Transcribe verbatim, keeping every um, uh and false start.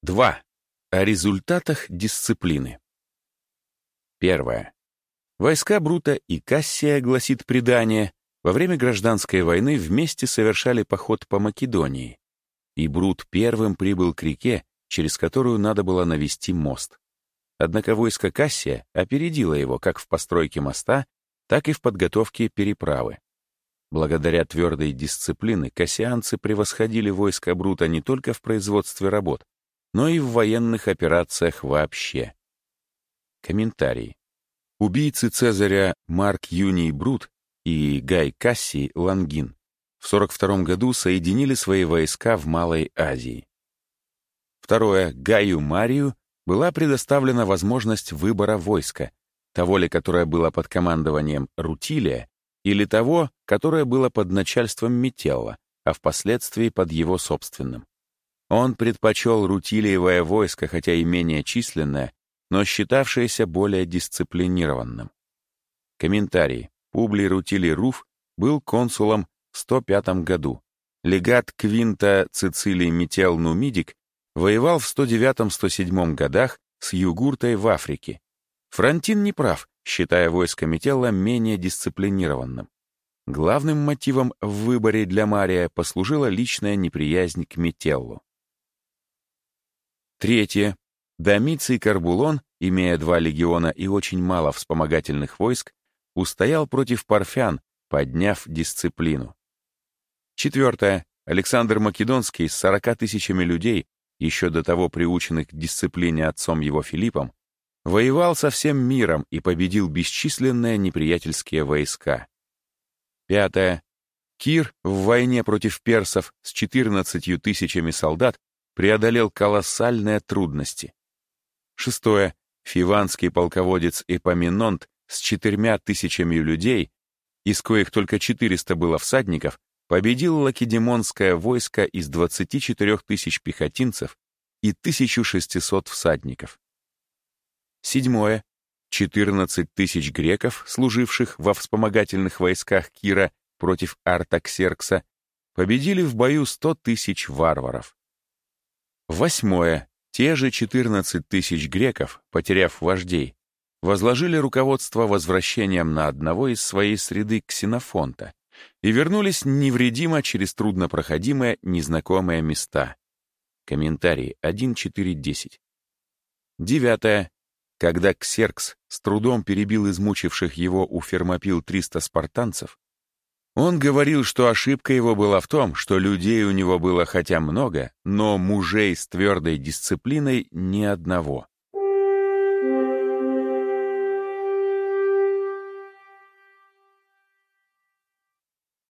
два. О результатах дисциплины. Первое. Войска Брута и Кассия, гласит предание, во время гражданской войны вместе совершали поход по Македонии, и Брут первым прибыл к реке, через которую надо было навести мост. Однако войско Кассия опередило его как в постройке моста, так и в подготовке переправы. Благодаря твердой дисциплине кассианцы превосходили войско Брута не только в производстве работ, но и в военных операциях вообще. Комментарий. Убийцы Цезаря Марк Юний Брут и Гай Кассий Лонгин в сорок втором году соединили свои войска в Малой Азии. Второе. Гаю Марию была предоставлена возможность выбора войска, того ли, которое было под командованием Рутилия, или того, которое было под начальством Метелла, а впоследствии под его собственным. Он предпочел Рутилиевое войско, хотя и менее численное, но считавшееся более дисциплинированным. Комментарий. Публий Рутилий Руф был консулом в сто пятом году. Легат Квинта Цицилий Метел Нумидик воевал в сто девятом — сто седьмом годах с Югуртой в Африке. Фронтин не прав, считая войско Метелла менее дисциплинированным. Главным мотивом в выборе для Мария послужила личная неприязнь к Метеллу. Третье. Домиций Карбулон, имея два легиона и очень мало вспомогательных войск, устоял против парфян, подняв дисциплину. Четвертое. Александр Македонский с сорока тысячами людей, еще до того приученных к дисциплине отцом его Филиппом, воевал со всем миром и победил бесчисленные неприятельские войска. Пятое. Кир в войне против персов с четырнадцатью тысячами солдат преодолел колоссальные трудности. Шестое. Фиванский полководец Эпоминонт с четырьмя тысячами людей, из коих только четыреста было всадников, победил лакедемонское войско из двадцати четырёх тысяч пехотинцев и тысячи шестисот всадников. Седьмое. четырнадцать тысяч греков, служивших во вспомогательных войсках Кира против Артаксеркса, победили в бою сто тысяч варваров. Восьмое. Те же четырнадцать тысяч греков, потеряв вождей, возложили руководство возвращением на одного из своей среды Ксенофонта и вернулись невредимо через труднопроходимые незнакомые места. Комментарий один четыре десять. Девятое. Когда Ксеркс с трудом перебил измучивших его у Фермопил триста спартанцев, он говорил, что ошибка его была в том, что людей у него было хотя много, но мужей с твердой дисциплиной ни одного.